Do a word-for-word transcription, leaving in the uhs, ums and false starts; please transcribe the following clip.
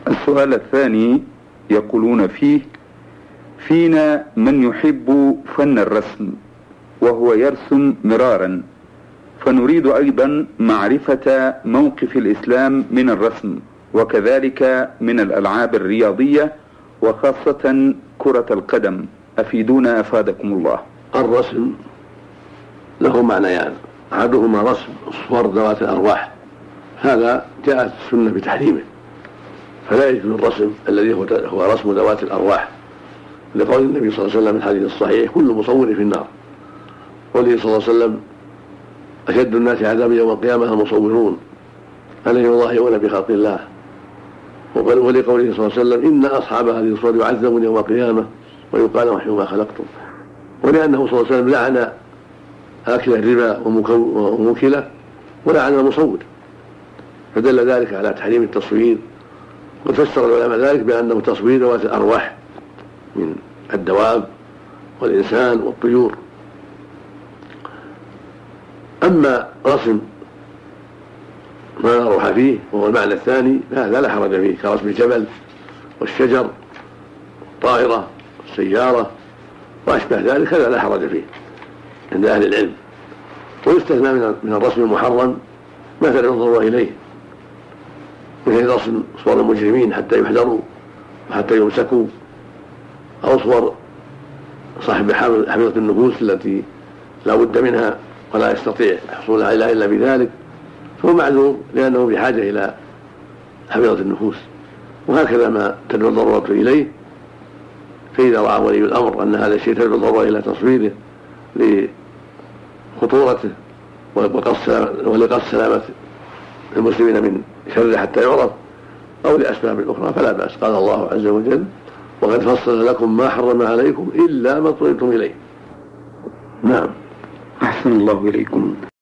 السؤال الثاني يقولون فيه: فينا من يحب فن الرسم وهو يرسم مرارا، فنريد أيضا معرفة موقف الإسلام من الرسم وكذلك من الألعاب الرياضية وخاصة كرة القدم، أفيدونا أفادكم الله. الرسم له معنيان: أحدهما رسم الصور ذوات الأرواح، هذا جاءت السنة بتحريمه، فلا يجوز الرسم الذي هو رسم ذوات الأرواح، لقول النبي صلى الله عليه وسلم في الحديث الصحيح: كل مصور في النار. قوله صلى الله عليه وسلم: أشد الناس عذابا يوم القيامة المصورون الذين يضاهئون بخلق الله. ولقوله صلى الله عليه وسلم: إن أصحاب هذه الصور يعذبون يوم القيامة ويقال وحيوا ما خلقتم. ولأنه صلى الله عليه وسلم لعن آكل الربا وموكله ولعن المصور، فدل ذلك على تحريم التصوير. قد فسر العلماء ذلك بأنه تصوير ذوات الأرواح من الدواب والإنسان والطيور. أما رسم ما لا روح فيه وهو المعنى الثاني هذا لا حرج فيه، كرسم الجبل والشجر والطائرة والسيارة وأشبه ذلك، هذا لا حرج فيه عند أهل العلم. ويستثنى من الرسم المحرم ما لا ينظر إليه، مثل رسم صور المجرمين حتى يحذروا وحتى يمسكوا، أو صور صاحب حفظة النفوس التي لا بد منها ولا يستطيع حصولها إلا بذلك، فهو معذور لأنه بحاجة إلى حفظة النفوس. وهكذا ما تدعو الضرورة إليه، فإذا رأى ولي الأمر أن هذا الشيء تدعو الضرورة إلى تصويره لخطورته ولقص سلامة المسلمين من شره حتى يعرف، أو لأسباب أخرى، فلا بأس. قال الله عز وجل: وقد فصل لكم ما حرم عليكم إلا ما اضطررتم إليه. نعم. أحسن الله إليكم.